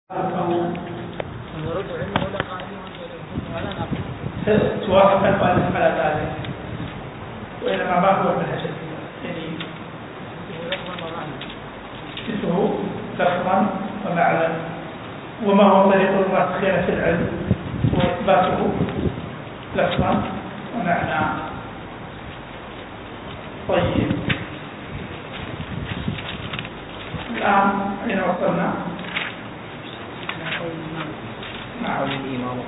توافق المؤلف على ذلك، وإنما ما هو المنهج يعني اسمه لفظا ومعنى، وما هو طريق الراسخين في العلم وإثباته لفظا ومعنى. طيب، الآن أين وصلنا؟ قال الإمام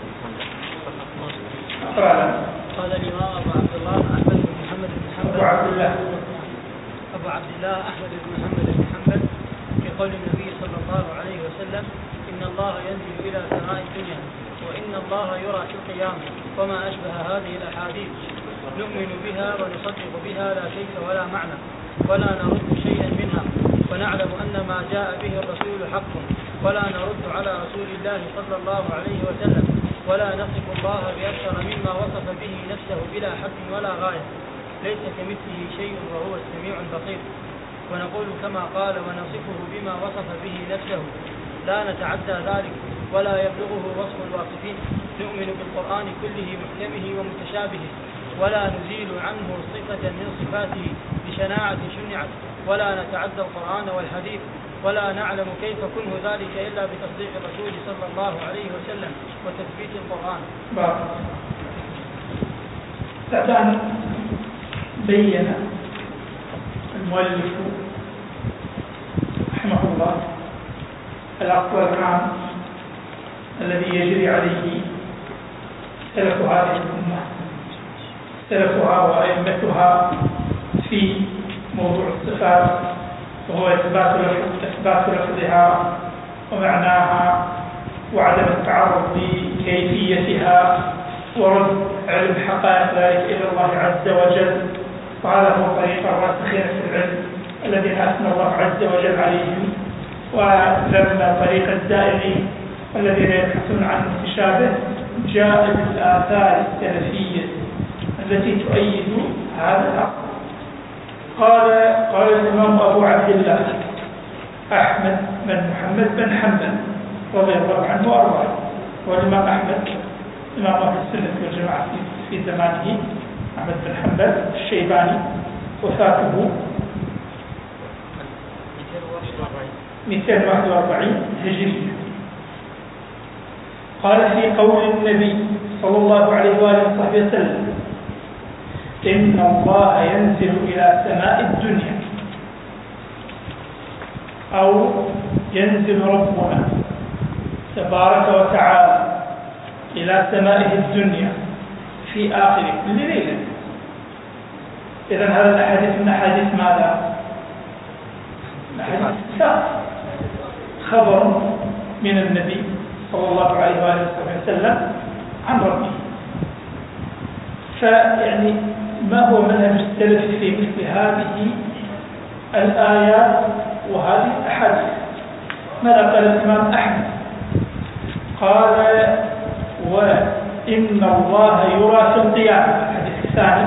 أبو عبد الله أحمد بن محمد بن حنبل أبو عبد الله أحمد بن محمد بن حنبل في قول النبي صلى الله عليه وسلم: إن الله ينزل إلى سماء الدنيا وإن الله يرى في القيامة وما أشبه هذه الأحاديث نؤمن بها ونصدق بها لا كيف ولا معنى ولا نرد شيئا منها، ونعلم أن ما جاء به الرسول حق، ولا نرد على رسول الله صلى الله عليه وسلم، ولا نصف الله بأكثر مما وصف به نفسه بلا حد ولا غاية، ليس كمثله شيء وهو السميع البصير. ونقول كما قال ونصفه بما وصف به نفسه، لا نتعدى ذلك ولا يبلغه وصف الواصفين. نؤمن بالقرآن كله محكمه ومتشابهه، ولا نزيل عنه صفة من صفاته بشناعة شنعت، ولا نتعدى القرآن والحديث، ولا نعلم كيف كنه ذلك إلا بتصديق الرسول صلى الله عليه وسلم وتثبيت القرآن. الآن بين المؤلف رحمه الله الأصل العام الذي يجري عليه سلف هذه الأمة، سلفها وأئمتها في موضوع الصفات، وهو إثبات لفظها ومعناها وعدم التعرض لكيفيتها ورد علم حقائق ذلك إلى الله عز وجل. وهذا هو طريق الراسخين في العلم الذين أثنى الله عز وجل عليهم، ولما طريق الدائمين الذين يبحثون عن المتشابه جاء بالآثار السلفية التي تؤيد هذا الأصل. قال الإمام أبو عبد الله أحمد بن محمد بن حنبل رضي الله عنه وأرضاه، والإمام أحمد إمام أهل السنة والجماعة في زمانه، أحمد بن حنبل الشيباني، وفاته 241 هجرية. قال في قول النبي صلى الله عليه وآله وصحبه وسلم: إن الله ينزل إلى سماء الدنيا، أو ينزل ربنا تبارك وتعالى إلى سمائه الدنيا في آخر كل ليلة. إذن هذا الأحاديث من أحاديث ماذا؟ خبر من النبي صلى الله عليه وآله وسلم عن ربه. فيعني ما هو منهج السلف في مثل هذه الآيات وهذه الأحاديث؟ ماذا قال الإمام أحمد؟ قال: وإن الله يرى في القيامة. الحديث الثاني: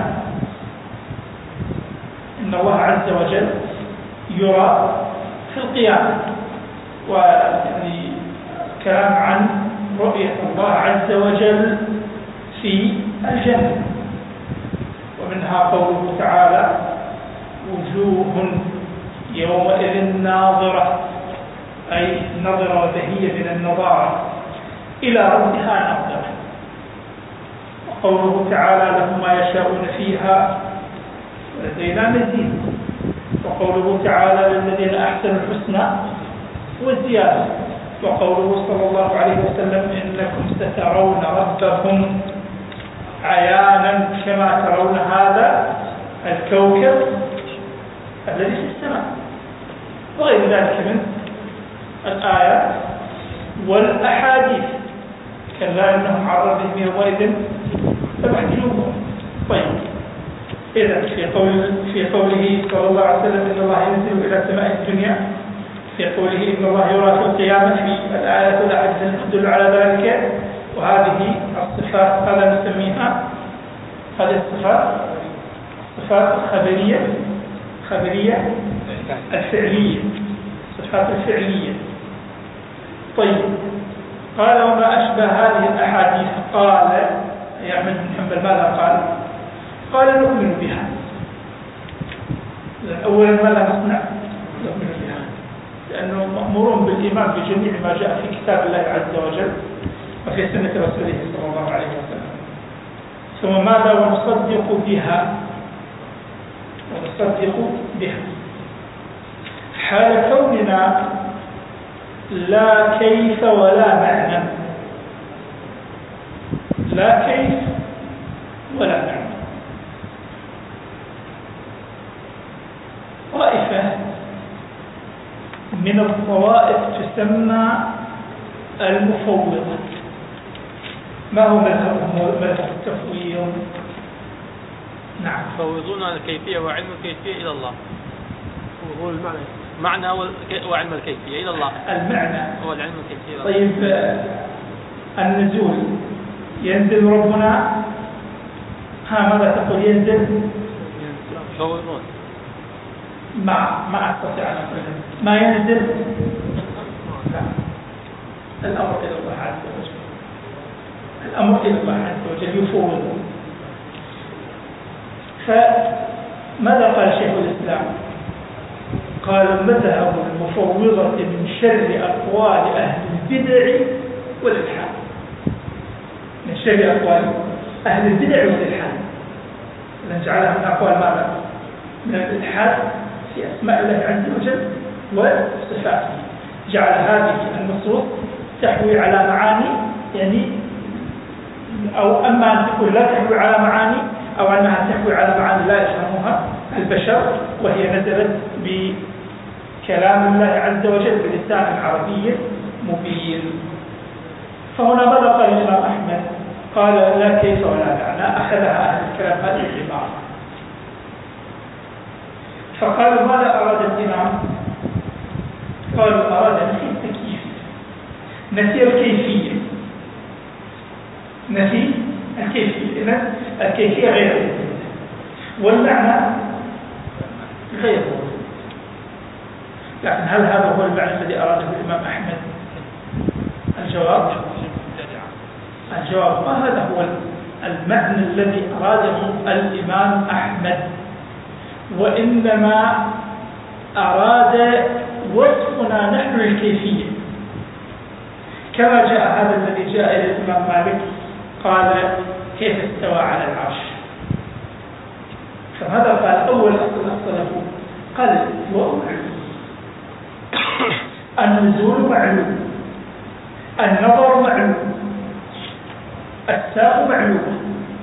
إن الله عز وجل يرى في القيامة، ويعني كلام عن رؤية الله عز وجل في الجنة. ومنها قوله تعالى: وجوه يومئذ ناظرة، أي نظرة وبهية من النظارة إلى ربها ناظرة. وقوله تعالى: لهم ما يشاءون فيها ولدينا مزيد. وقوله تعالى: للذين أحسنوا الحسنى والزيادة. وقوله صلى الله عليه وسلم: إنكم سترون ربكم عيانا كما ترون هذا الكوكب الذي في السماء، وغير ذلك من الآيات والأحاديث. كلا إنهم عن ربهم يومئذ لمحجوبون. طيب، إذن في قوله صلى الله عليه وسلم: إن الله ينزل إلى سماء الدنيا، في قوله: إن الله يرى في القيامة، في الآيات والأحاديث تدل على ذلك. وهذه الصفات هذا نسميها هذه الصفات الخبرية الفعلية، الصفات الفعلية. طيب، قال وما أشبه هذه الأحاديث. قال يا أحمد بن حنبل ماذا قال نؤمن بها. أولا ماذا نصنع؟ نؤمن بها، لأنه مأمورون بالإيمان بجميع ما جاء في كتاب الله عز وجل وفي سنة رسوله صلى الله عليه وسلم. ثم ماذا؟ ونصدق بها، حال كوننا لا كيف ولا معنى، لا كيف ولا معنى. طائفة من الطوائف تسمى المفوضة. ما هو مذهب التفويض؟ نعم، يفوضون الكيفية وعلم الكيفية إلى الله. هو المعنى وعلم الكيفية إلى الله. المعنى هو العلم الكيفية. طيب، النزول ينزل ربنا، ماذا تقول؟ ينزل. يفوضون. ما أستطيع أن أقول ما ينزل. لا، الأمر إلى الله عز وجل، الأمر إلى الله عز وجل، يفوضون. فماذا قال شيخ الإسلام؟ قال مذهب المفوضة من شر أقوال أهل البدع والإلحاد. من شر أقوال أهل البدع والإلحاد، نجعلها من أقوال ماذا؟ من الإلحاد في أسماء الله عز وجل وصفاته. جعل هذه النصوص تحوي على معاني، يعني أو أما أن تكون لا تحوي على معاني، أو أنها تحوي على معاني لا يفهمها البشر، وهي نزلت بكلام الله عز وجل بلسان عربي مبين. فهنا ماذا قال الإمام أحمد؟ قال لا كيف ولا معنى، أخذها أهل الكلام هذه العبارة. فقالوا ماذا أراد الإمام؟ قالوا أراد نفي التكييف، نفي الكيفية، نفي الكيفية. إذن الكيفية غير موجودة والمعنى غير موجود. لكن هل هذا هو المعنى الذي أراده الإمام أحمد؟ الجواب ما هذا هو المعنى الذي أراده الإمام أحمد، وإنما أراد وصفنا نحن الكيفية، كما جاء هذا الذي جاء إلى الإمام مالك قال كيف استوى على العرش. فهذا قال أول أصله قال الاستواء معلوم، النزول معلوم، النظر معلوم، الساق معلوم،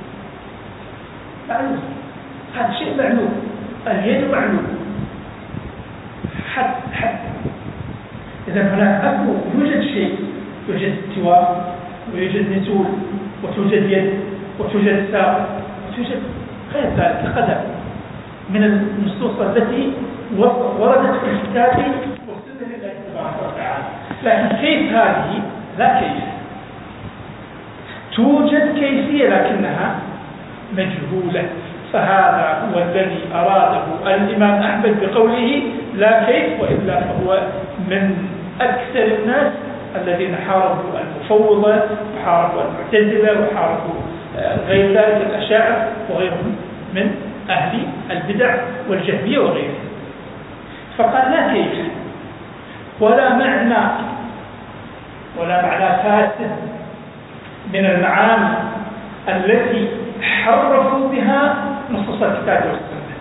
هذا شيء معلوم، اليد معلوم، حد. إذا هناك يوجد شيء، يوجد استواء ويوجد نزول وتوجد يد وتوجد ساق وتوجد غير ذلك قدر من النصوص التي وردت في الكتاب والسنة لله تبارك وتعالى. لكن كيف هذه؟ لا كيف. توجد كيفية لكنها مجهولة. فهذا هو الذي أراده الإمام أحمد بقوله لا كيف، وإلا فهو من أكثر الناس الذين حاربوا المفوضة وحاربوا المعتزلة وحاربوا غير ذلك الأشاعرة وغيرهم من أهل البدع والجهمية وغيرهم. فقال لا كيف ولا معنى فاسد من المعاني التي حرفوا بها نصوص الكتاب والسنة.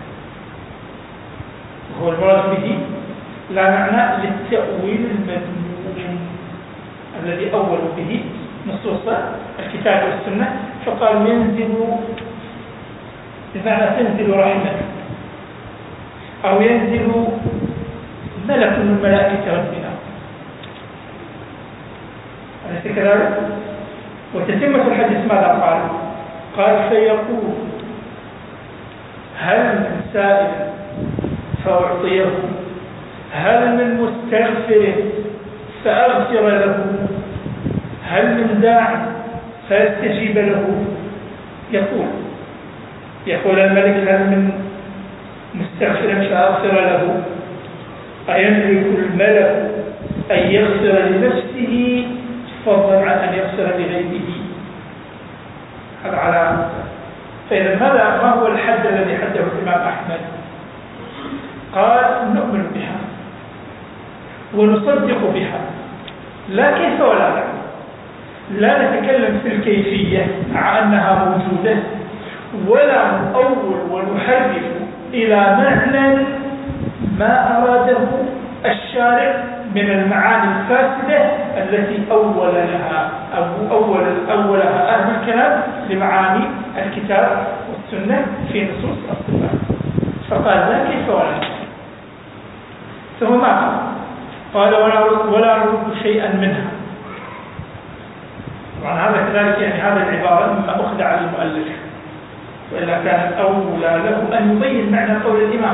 وهو المراد به لا معنى للتأويل المذموم الذي أولوا به نصوص الكتاب والسنة. فقال ينزل بمعنى تنزل رحمة، أو ينزل ملك من ملائكة ربنا، أليس كذلك؟ وتتمة الحديث ماذا قال فيقول هل من سائل فأعطيه، هل من مستغفر فأغفر له، هل من داع فيستجيب له. يقول الملك هل من مستغفر فأغفر له، أيملك الملك أن يغفر لنفسه فضلا عن أن يغسل لغيره. هذا على. فإذا ما هو الحد الذي حده الإمام أحمد؟ قال نؤمن بها ونصدق بها، لا كيف ولا لا. لا نتكلم في الكيفية مع أنها موجودة، ولا نؤول ونحرف إلى معنى ما أراده الشارع من المعاني الفاسدة التي أولها أهل الكلام لمعاني الكتاب والسنة في نصوص الصفات. فقال لا كيف ولا كيف. ثم قال ولا نرد شيئا منها. طبعا هذا كذلك، يعني هذا العبارة مما أخذ على المؤلف، وإلا كان أولى له أن يبين معنى قول الإمام،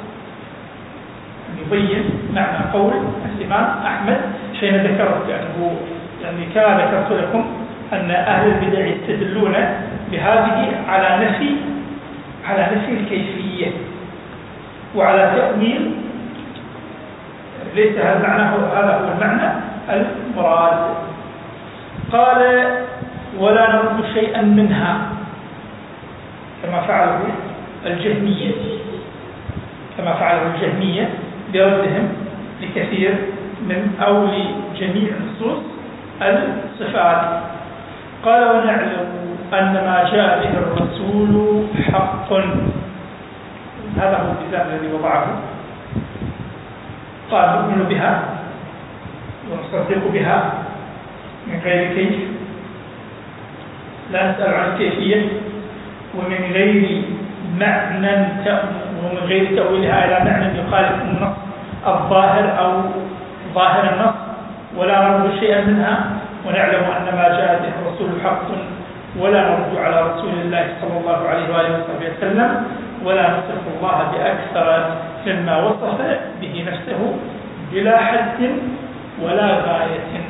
يبين معنى قول الإمام أحمد حين ذكره، لأنه يعني كما ذكرت لكم أن أهل البدع يستدلون بهذه على نفي الكيفية وعلى تأويل ليس هذا معناه، هذا هو المعنى المراد. قال ولا نرد شيئا منها كما فعله الجهمية بردهم لكثير من أو لجميع نصوص الصفات. قال ونعلم أن ما جاء به الرسول حق. هذا هو الالتزام الذي وضعه. قال نؤمن بها ونصدق بها من غير كيف، لا نسأل عن الكيفية، ومن غير معنى ومن غير تأويلها إلى معنى يخالف النص الظاهر أو ظاهر النص، ولا نرد شيئا منها. ونعلم أن ما جاء به الرسول حق، ولا نرد على رسول الله صلى الله عليه وآله وسلم، ولا نصف الله بأكثر مما وصف به نفسه بلا حد ولا غاية.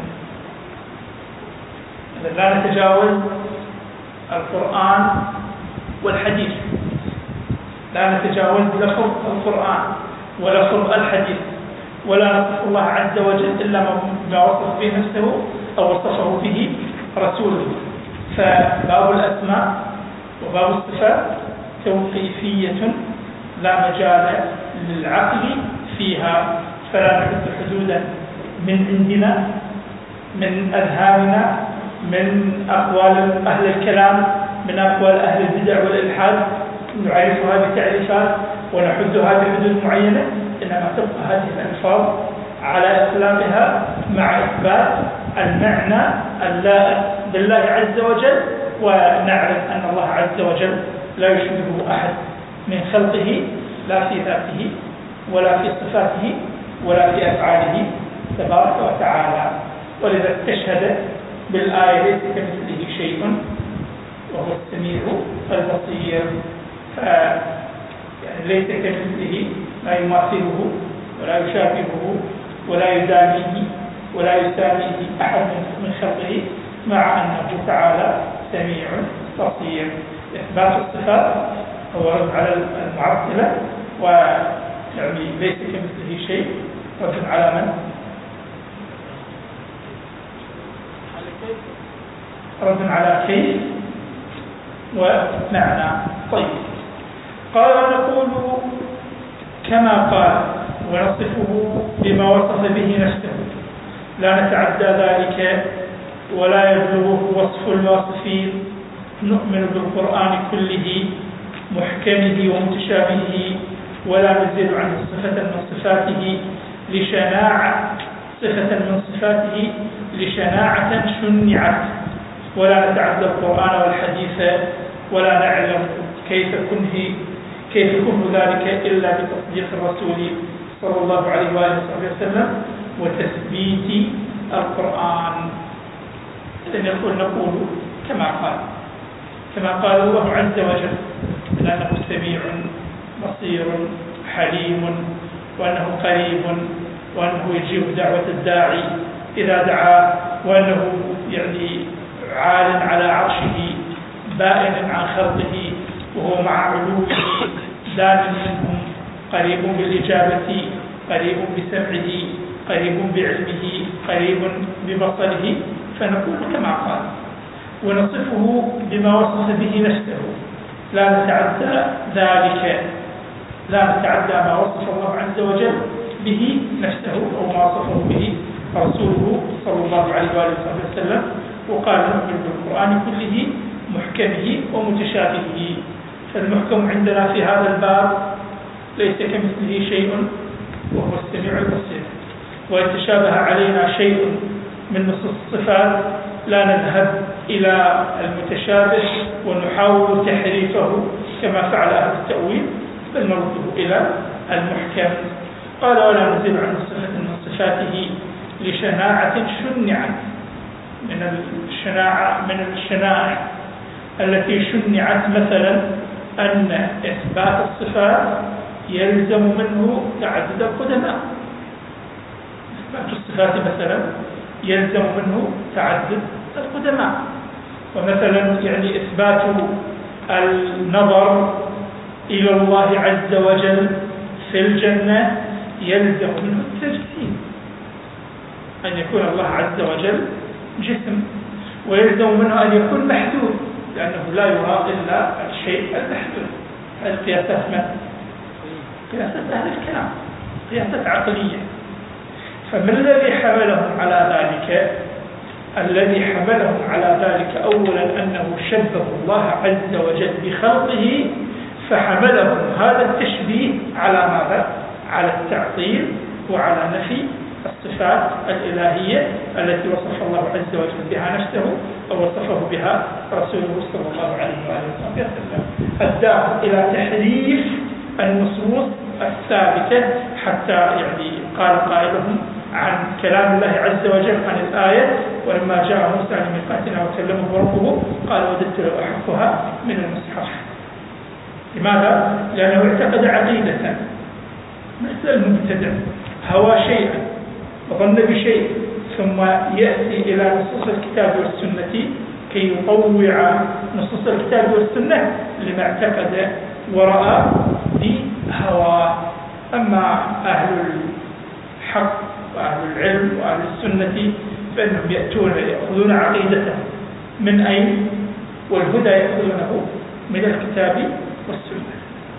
لا نتجاوز القرآن والحديث، لا نتجاوز لفظ القرآن ولفظ الحديث، ولا نصف الله عز وجل إلا ما وصف به نفسه أو وصفه به رسوله. فباب الأسماء وباب الصفات توقيفية لا مجال للعقل فيها، فلا نحط حدودا من عندنا، من أذهاننا، من أقوال أهل الكلام، من أقوال أهل البدع والإلحاد نعرفها بتعريفات ونحدها بحدود معينة، إنما تبقى هذه الألفاظ على إطلاقها مع إثبات المعنى اللائق بالله عز وجل، ونعرف أن الله عز وجل لا يشبهه أحد من خلقه، لا في ذاته ولا في صفاته ولا في أفعاله تبارك وتعالى. ولذا تشهد بالآية ليس كمثله شيء وهو السميع البصير. ليس كمثله ما يماثله ولا يشابهه ولا يدانيه ولا يساميه أحد من خلقه، مع أنه تعالى سميع بصير. إثبات الصفات هو رد على المعطلة، ويعني ليس كمثله شيء رد على من؟ رد على كيف ومعنى. طيب، قال ونقول كما قال ونصفه بما وصف به نفسه، لا نتعدى ذلك ولا يبلغه وصف الواصفين. نؤمن بالقرآن كله محكمه ومتشابهه، ولا نزيد عنه صفة من صفاته لشناعة شنعت، ولا نتعدى القرآن والحديث، ولا نعلم كيف كن ذلك إلا بتصديق الرسول صلى الله عليه وآله وسلم وتثبيت القرآن. إذن نقول كما قال الله عز وجل أنه سميع بصير حليم، وأنه قريب، وأنه يجيب دعوة الداعي إذا دعا، وأنه يعني عال على عرشه بائن عن خلقه وهو مع علوه دان منهم، قريب بالإجابة، قريب بسمعه، قريب بعلمه، قريب ببصره فنقول كما قال ونصفه بما وصف به نفسه، لا نتعدى ذلك، لا نتعدى ما وصف الله عز وجل به نفسه أو ما وصفه به رسوله صلى الله عليه وآله وسلم. وقال نؤمن بالقرآن كله محكمه ومتشابهه. فالمحكم عندنا في هذا الباب ليس كمثله شيء وهو السميع البصير، وإن تشابه علينا شيء من نصوص الصفات لا نذهب إلى المتشابه ونحاول تحريفه كما فعل أهل التأويل، بل نرده إلى المحكم. قال ولا نزيل عن صفة من صفاته لشناعة شنعت، من الشنائع التي شنعت، مثلا أن إثبات الصفات يلزم منه تعدد القدماء. إثبات الصفات مثلا يلزم منه تعدد القدماء، ومثلا يعني إثبات النظر إلى الله عز وجل في الجنة يلزم منه التجسيم، أن يكون الله عز وجل جسم، ويلزم منه أن يكون محدود، لأنه لا يرى إلا الشيء المحدود. هذه قياسات من؟ قياسات أهل الكلام، قياسات عقلية. فما الذي حملهم على ذلك؟ الذي حملهم على ذلك أولا أنه شبه الله عز وجل بخلقه، فحملهم هذا التشبيه على ماذا؟ على التعطيل وعلى نفي الصفات الإلهية التي وصف الله عز وجل بها نفسه أو وصفه بها رسوله صلى الله عليه وآله وسلم، الداعي إلى تحريف النصوص الثابتة، حتى يعني قال قائلهم عن كلام الله عز وجل عن الآية ولما جاء موسى لميقاتنا وكلمه ربه قال وددت لو أحقها من المصحف. لماذا؟ لأنه اعتقد عقيدة مثل المبتدع، هوى شيئا وظن بشيء ثم يأتي إلى نصوص الكتاب والسنة كي يطوع نصوص الكتاب والسنة لما اعتقد ورأى بهوى. أما أهل الحق وأهل العلم وأهل السنة فإنهم يأخذون عقيدتهم من أين؟ والهدى يأخذونه من الكتاب والسنة.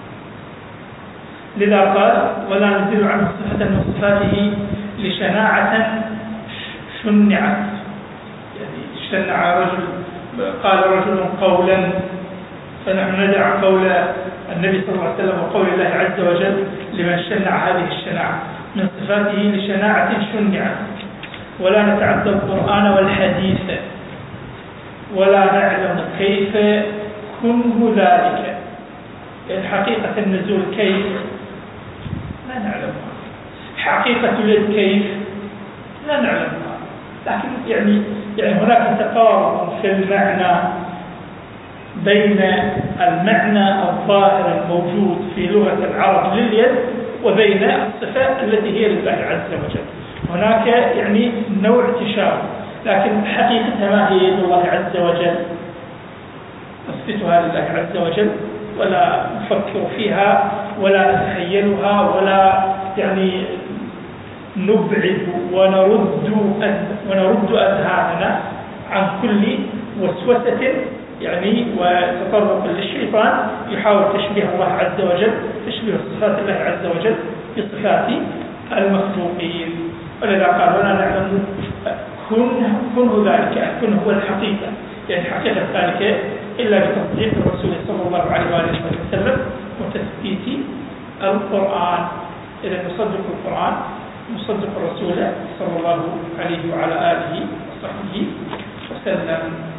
لذا قال ولا نزيل عنه صفة من صفاته لشناعة شنعت، يعني شنع رجل، قال رجل قولا فنحن ندع قول النبي صلى الله عليه وسلم وقول الله عز وجل لمن شنع هذه الشناعة من صفاته لشناعة شنعت. ولا نتعدى القرآن والحديث ولا نعلم كيف كنه ذلك، يعني حقيقة النزول كيف لا نعلمها، حقيقة اليد كيف لا نعلمها، لكن يعني هناك تقارب في المعنى بين المعنى الظاهر الموجود في لغة العرب لليد وبين الصفات التي هي لله عز وجل. هناك يعني نوع تشابه، لكن حقيقتها ما هي يد الله عز وجل؟ نثبتها لله عز وجل ولا نفكر فيها ولا نتخيلها ولا يعني نبعد ونرد أذهاننا عن كل وسوسة يعني وتطرق للشيطان يحاول تشبيه الله عز وجل، تشبيه صفات الله عز وجل بصفات المخلوقين. ولذا قال ولا نعلم كنه ذلك، كنه هو الحقيقة، يعني حقيقة ذلك إلا بتصديق الرسول صلى الله عليه وآله وسلم وتثبيت القرآن. إذا نصدق القرآن نصدق الرسول صلى الله عليه وعلى آله وصحبه وسلم.